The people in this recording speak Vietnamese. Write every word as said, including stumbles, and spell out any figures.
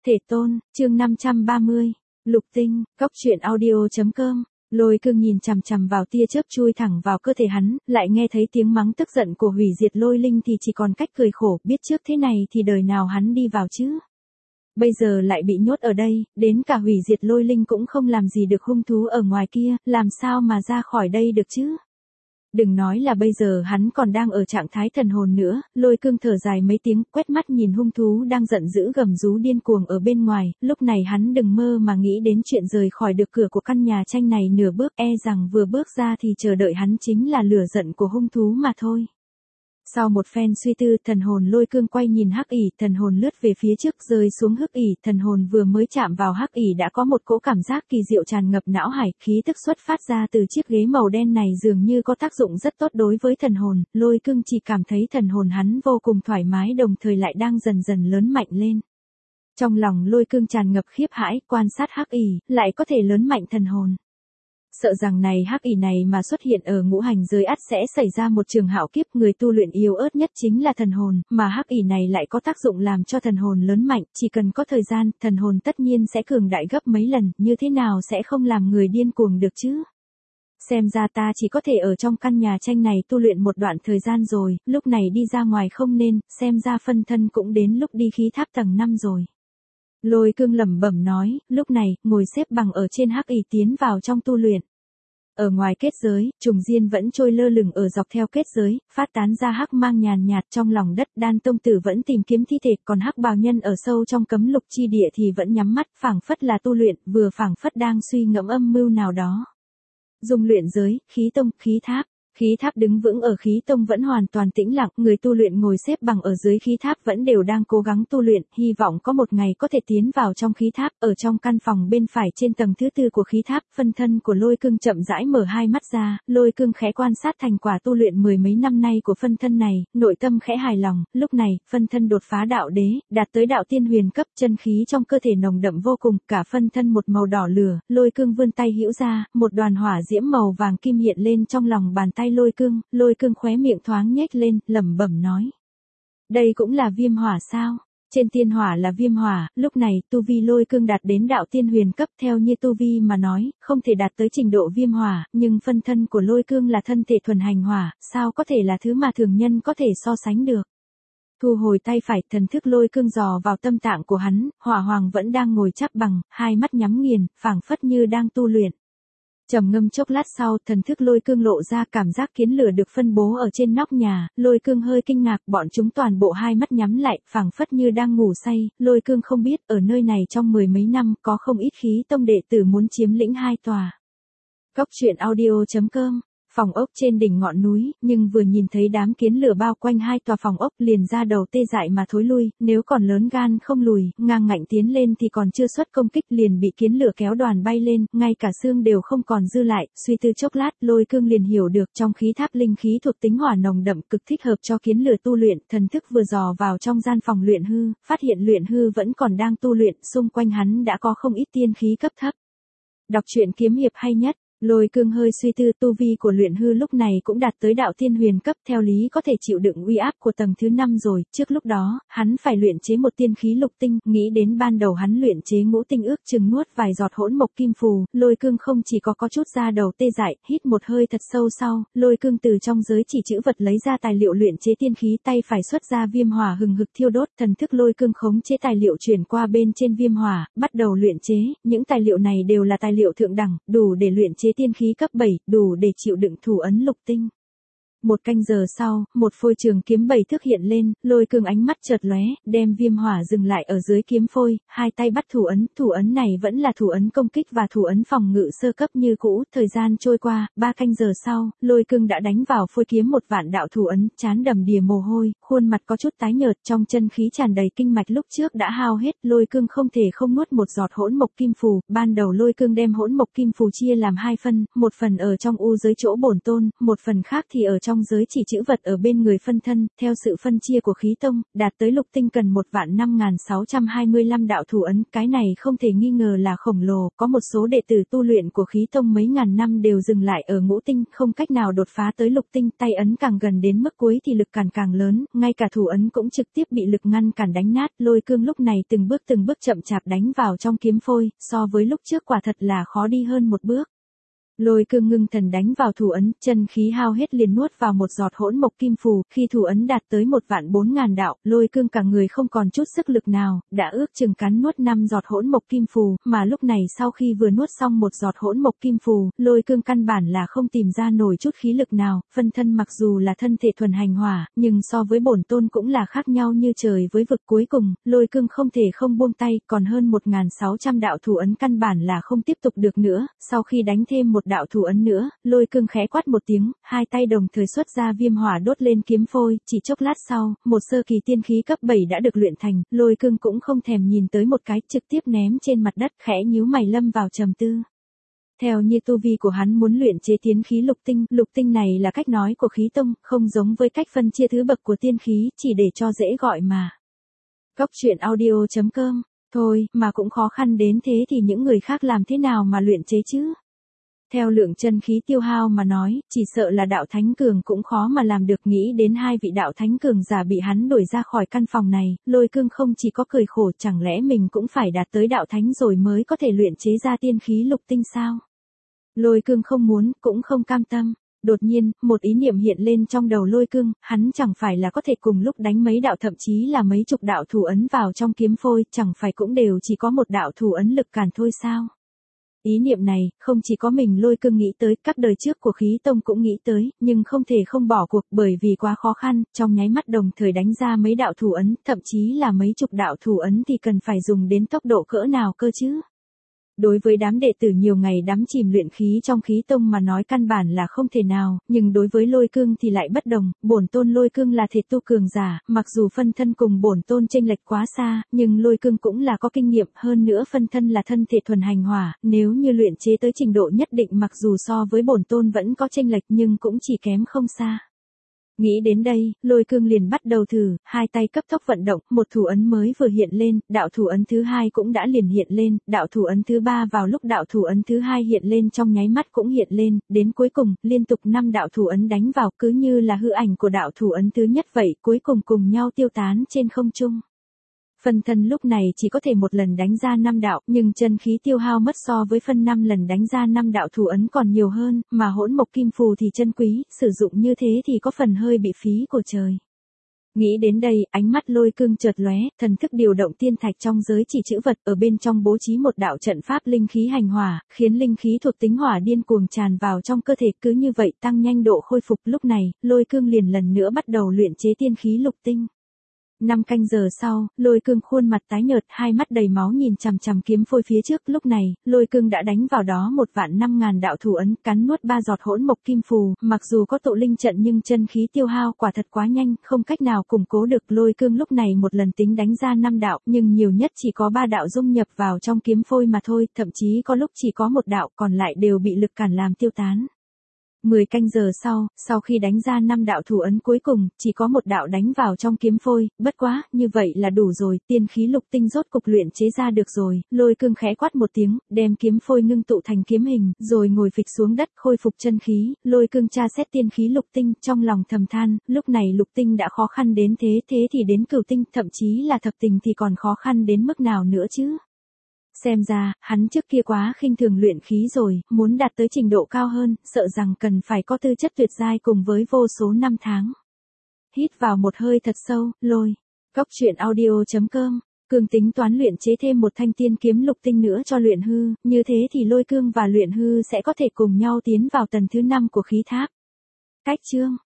Thể tôn, chương năm trăm ba mươi. Lục tinh, góc truyện audio.com. Lôi Cương nhìn chằm chằm vào tia chớp chui thẳng vào cơ thể hắn, lại nghe thấy tiếng mắng tức giận của hủy diệt lôi linh thì chỉ còn cách cười khổ, biết trước thế này thì đời nào hắn đi vào chứ. Bây giờ lại bị nhốt ở đây, đến cả hủy diệt lôi linh cũng không làm gì được hung thú ở ngoài kia, làm sao mà ra khỏi đây được chứ. Đừng nói là bây giờ hắn còn đang ở trạng thái thần hồn nữa, Lôi Cương thở dài mấy tiếng, quét mắt nhìn hung thú đang giận dữ gầm rú điên cuồng ở bên ngoài, lúc này hắn đừng mơ mà nghĩ đến chuyện rời khỏi được cửa của căn nhà tranh này nửa bước, e rằng vừa bước ra thì chờ đợi hắn chính là lửa giận của hung thú mà thôi. Sau một phen suy tư, thần hồn Lôi Cương quay nhìn hắc ỷ, thần hồn lướt về phía trước rơi xuống hắc ỷ, thần hồn vừa mới chạm vào hắc ỷ đã có một cỗ cảm giác kỳ diệu tràn ngập não hải, khí tức xuất phát ra từ chiếc ghế màu đen này dường như có tác dụng rất tốt đối với thần hồn, Lôi Cương chỉ cảm thấy thần hồn hắn vô cùng thoải mái đồng thời lại đang dần dần lớn mạnh lên. Trong lòng Lôi Cương tràn ngập khiếp hãi, quan sát hắc ỷ, lại có thể lớn mạnh thần hồn. Sợ rằng này hắc ỷ này mà xuất hiện ở ngũ hành giới ắt sẽ xảy ra một trường hạo kiếp, người tu luyện yếu ớt nhất chính là thần hồn, mà hắc ỷ này lại có tác dụng làm cho thần hồn lớn mạnh, chỉ cần có thời gian, thần hồn tất nhiên sẽ cường đại gấp mấy lần, như thế nào sẽ không làm người điên cuồng được chứ. Xem ra ta chỉ có thể ở trong căn nhà tranh này tu luyện một đoạn thời gian rồi, lúc này đi ra ngoài không nên, xem ra phân thân cũng đến lúc đi khí tháp tầng năm rồi. Lôi Cương lẩm bẩm nói, lúc này, ngồi xếp bằng ở trên hắc ỷ tiến vào trong tu luyện. Ở ngoài kết giới, trùng diên vẫn trôi lơ lửng ở dọc theo kết giới, phát tán ra hắc mang nhàn nhạt trong lòng đất, Đan tông tử vẫn tìm kiếm thi thể, còn hắc bào nhân ở sâu trong cấm lục chi địa thì vẫn nhắm mắt, phảng phất là tu luyện, vừa phảng phất đang suy ngẫm âm mưu nào đó. Dung luyện giới, khí tông, khí tháp. Khí tháp đứng vững ở khí tông vẫn hoàn toàn tĩnh lặng, người tu luyện ngồi xếp bằng ở dưới khí tháp vẫn đều đang cố gắng tu luyện, hy vọng có một ngày có thể tiến vào trong khí tháp, ở trong căn phòng bên phải trên tầng thứ tư của khí tháp, phân thân của Lôi Cương chậm rãi mở hai mắt ra, Lôi Cương khẽ quan sát thành quả tu luyện mười mấy năm nay của phân thân này, nội tâm khẽ hài lòng, lúc này, phân thân đột phá đạo đế, đạt tới đạo tiên huyền cấp, chân khí trong cơ thể nồng đậm vô cùng, cả phân thân một màu đỏ lửa, Lôi Cương vươn tay hữu ra, một đoàn hỏa diễm màu vàng kim hiện lên trong lòng bàn tay Lôi Cương, Lôi Cương khóe miệng thoáng nhếch lên, lẩm bẩm nói. Đây cũng là viêm hỏa sao? Trên tiên hỏa là viêm hỏa, lúc này, tu vi Lôi Cương đạt đến đạo tiên huyền cấp, theo như tu vi mà nói, không thể đạt tới trình độ viêm hỏa, nhưng phân thân của Lôi Cương là thân thể thuần hành hỏa, sao có thể là thứ mà thường nhân có thể so sánh được. Thu hồi tay phải, thần thức Lôi Cương dò vào tâm tạng của hắn, hỏa hoàng vẫn đang ngồi chắp bằng, hai mắt nhắm nghiền, phảng phất như đang tu luyện. Trầm ngâm chốc lát sau, thần thức Lôi Cương lộ ra cảm giác kiến lửa được phân bố ở trên nóc nhà, Lôi Cương hơi kinh ngạc, bọn chúng toàn bộ hai mắt nhắm lại, phảng phất như đang ngủ say, Lôi Cương không biết, ở nơi này trong mười mấy năm, có không ít khí tông đệ tử muốn chiếm lĩnh hai tòa. Góc truyện audio.com. Phòng ốc trên đỉnh ngọn núi, nhưng vừa nhìn thấy đám kiến lửa bao quanh hai tòa phòng ốc liền ra đầu tê dại mà thối lui, nếu còn lớn gan không lùi, ngang ngạnh tiến lên thì còn chưa xuất công kích liền bị kiến lửa kéo đoàn bay lên, ngay cả xương đều không còn dư lại, suy tư chốc lát, Lôi Cương liền hiểu được trong khí tháp linh khí thuộc tính hỏa nồng đậm cực thích hợp cho kiến lửa tu luyện, thần thức vừa dò vào trong gian phòng luyện hư, phát hiện luyện hư vẫn còn đang tu luyện, xung quanh hắn đã có không ít tiên khí cấp thấp. Đọc truyện kiếm hiệp hay nhất. Lôi Cương hơi suy tư, tu vi của luyện hư lúc này cũng đạt tới đạo tiên huyền cấp, theo lý có thể chịu đựng uy áp của tầng thứ năm rồi, trước lúc đó, hắn phải luyện chế một tiên khí lục tinh, nghĩ đến ban đầu hắn luyện chế ngũ tinh ước chừng nuốt vài giọt hỗn mộc kim phù, Lôi Cương không chỉ có có chút da đầu tê dại, hít một hơi thật sâu sau, Lôi Cương từ trong giới chỉ chữ vật lấy ra tài liệu luyện chế tiên khí, tay phải xuất ra viêm hỏa hừng hực thiêu đốt, thần thức Lôi Cương khống chế tài liệu chuyển qua bên trên viêm hỏa, bắt đầu luyện chế, những tài liệu này đều là tài liệu thượng đẳng, đủ để luyện chế tiên khí cấp bảy, đủ để chịu đựng thủ ấn lục tinh. Một canh giờ sau, một phôi trường kiếm bảy thước hiện lên, Lôi Cương ánh mắt chợt lóe, đem viêm hỏa dừng lại ở dưới kiếm phôi, hai tay bắt thủ ấn, thủ ấn này vẫn là thủ ấn công kích và thủ ấn phòng ngự sơ cấp như cũ, thời gian trôi qua, ba canh giờ sau, Lôi Cương đã đánh vào phôi kiếm một vạn đạo thủ ấn, trán đầm đìa mồ hôi, khuôn mặt có chút tái nhợt, trong chân khí tràn đầy kinh mạch lúc trước đã hao hết, Lôi Cương không thể không nuốt một giọt hỗn mộc kim phù, ban đầu Lôi Cương đem hỗn mộc kim phù chia làm hai phần, một phần ở trong u giới chỗ bổn tôn, một phần khác thì ở trong trong giới chỉ chữ vật ở bên người phân thân, theo sự phân chia của khí tông, đạt tới lục tinh cần một vạn năm nghìn sáu trăm hai mươi lăm đạo thủ ấn, cái này không thể nghi ngờ là khổng lồ, có một số đệ tử tu luyện của khí tông mấy ngàn năm đều dừng lại ở ngũ tinh, không cách nào đột phá tới lục tinh, tay ấn càng gần đến mức cuối thì lực cản càng lớn, ngay cả thủ ấn cũng trực tiếp bị lực ngăn cản đánh nát, Lôi Cương lúc này từng bước từng bước chậm chạp đánh vào trong kiếm phôi, so với lúc trước quả thật là khó đi hơn một bước. Lôi Cương ngưng thần đánh vào thủ ấn, chân khí hao hết liền nuốt vào một giọt hỗn mộc kim phù, khi thủ ấn đạt tới một vạn bốn ngàn đạo, Lôi Cương cả người không còn chút sức lực nào, đã ước chừng cắn nuốt năm giọt hỗn mộc kim phù, mà lúc này sau khi vừa nuốt xong một giọt hỗn mộc kim phù, Lôi Cương căn bản là không tìm ra nổi chút khí lực nào, phân thân mặc dù là thân thể thuần hành hỏa, nhưng so với bổn tôn cũng là khác nhau như trời với vực. Cuối cùng, Lôi Cương không thể không buông tay, còn hơn một nghìn sáu trăm đạo thủ ấn căn bản là không tiếp tục được nữa, sau khi đánh thêm một đạo thủ ấn nữa, Lôi Cương khẽ quát một tiếng, hai tay đồng thời xuất ra viêm hỏa đốt lên kiếm phôi, chỉ chốc lát sau, một sơ kỳ tiên khí cấp bảy đã được luyện thành, Lôi Cương cũng không thèm nhìn tới một cái, trực tiếp ném trên mặt đất, khẽ nhíu mày lâm vào trầm tư. Theo như tu vi của hắn muốn luyện chế tiên khí lục tinh, lục tinh này là cách nói của khí tông, không giống với cách phân chia thứ bậc của tiên khí, chỉ để cho dễ gọi mà. Cốc truyện audio chấm com, thôi, mà cũng khó khăn đến thế thì những người khác làm thế nào mà luyện chế chứ? Theo lượng chân khí tiêu hao mà nói, chỉ sợ là đạo thánh cường cũng khó mà làm được. Nghĩ đến hai vị đạo thánh cường giả bị hắn đuổi ra khỏi căn phòng này, Lôi Cương không chỉ có cười khổ, chẳng lẽ mình cũng phải đạt tới đạo thánh rồi mới có thể luyện chế ra tiên khí lục tinh sao? Lôi Cương không muốn, cũng không cam tâm. Đột nhiên, một ý niệm hiện lên trong đầu Lôi Cương, hắn chẳng phải là có thể cùng lúc đánh mấy đạo thậm chí là mấy chục đạo thủ ấn vào trong kiếm phôi, chẳng phải cũng đều chỉ có một đạo thủ ấn lực cản thôi sao? Ý niệm này, không chỉ có mình Lôi Cương nghĩ tới, các đời trước của khí tông cũng nghĩ tới, nhưng không thể không bỏ cuộc bởi vì quá khó khăn, trong nháy mắt đồng thời đánh ra mấy đạo thủ ấn, thậm chí là mấy chục đạo thủ ấn thì cần phải dùng đến tốc độ cỡ nào cơ chứ? Đối với đám đệ tử nhiều ngày đắm chìm luyện khí trong khí tông mà nói căn bản là không thể nào, nhưng đối với Lôi Cương thì lại bất đồng, bổn tôn Lôi Cương là thể tu cường giả, mặc dù phân thân cùng bổn tôn chênh lệch quá xa, nhưng Lôi Cương cũng là có kinh nghiệm, hơn nữa phân thân là thân thể thuần hành hỏa, nếu như luyện chế tới trình độ nhất định mặc dù so với bổn tôn vẫn có chênh lệch nhưng cũng chỉ kém không xa. Nghĩ đến đây, Lôi Cương liền bắt đầu thử, hai tay cấp tốc vận động, một thủ ấn mới vừa hiện lên, đạo thủ ấn thứ hai cũng đã liền hiện lên, đạo thủ ấn thứ ba vào lúc đạo thủ ấn thứ hai hiện lên trong nháy mắt cũng hiện lên, đến cuối cùng, liên tục năm đạo thủ ấn đánh vào cứ như là hư ảnh của đạo thủ ấn thứ nhất vậy, cuối cùng cùng nhau tiêu tán trên không trung. Phân thân lúc này chỉ có thể một lần đánh ra năm đạo, nhưng chân khí tiêu hao mất so với phân năm lần đánh ra năm đạo thủ ấn còn nhiều hơn, mà hỗn mộc kim phù thì chân quý, sử dụng như thế thì có phần hơi bị phí của trời. Nghĩ đến đây, ánh mắt Lôi Cương chợt lóe, thần thức điều động tiên thạch trong giới chỉ chữ vật, ở bên trong bố trí một đạo trận pháp linh khí hành hỏa, khiến linh khí thuộc tính hỏa điên cuồng tràn vào trong cơ thể, cứ như vậy tăng nhanh độ khôi phục. Lúc này, Lôi Cương liền lần nữa bắt đầu luyện chế tiên khí lục tinh. Năm canh giờ sau, Lôi Cương khuôn mặt tái nhợt, hai mắt đầy máu nhìn chằm chằm kiếm phôi phía trước, lúc này, Lôi Cương đã đánh vào đó một vạn năm ngàn đạo thủ ấn, cắn nuốt ba giọt hỗn mộc kim phù, mặc dù có tụ linh trận nhưng chân khí tiêu hao quả thật quá nhanh, không cách nào củng cố được. Lôi Cương lúc này một lần tính đánh ra năm đạo, nhưng nhiều nhất chỉ có ba đạo dung nhập vào trong kiếm phôi mà thôi, thậm chí có lúc chỉ có một đạo, còn lại đều bị lực cản làm tiêu tán. Mười canh giờ sau, sau khi đánh ra năm đạo thủ ấn cuối cùng, chỉ có một đạo đánh vào trong kiếm phôi, bất quá, như vậy là đủ rồi, tiên khí lục tinh rốt cục luyện chế ra được rồi. Lôi Cương khẽ quát một tiếng, đem kiếm phôi ngưng tụ thành kiếm hình, rồi ngồi phịch xuống đất khôi phục chân khí. Lôi Cương tra xét tiên khí lục tinh, trong lòng thầm than, lúc này lục tinh đã khó khăn đến thế, thế thì đến cửu tinh, thậm chí là thập tinh thì còn khó khăn đến mức nào nữa chứ? Xem ra, hắn trước kia quá khinh thường luyện khí rồi, muốn đạt tới trình độ cao hơn, sợ rằng cần phải có tư chất tuyệt giai cùng với vô số năm tháng. Hít vào một hơi thật sâu, Lôi. Cốc truyện audio chấm com, Cương tính toán luyện chế thêm một thanh tiên kiếm lục tinh nữa cho luyện hư, như thế thì Lôi Cương và luyện hư sẽ có thể cùng nhau tiến vào tầng thứ năm của khí tháp. Cách chương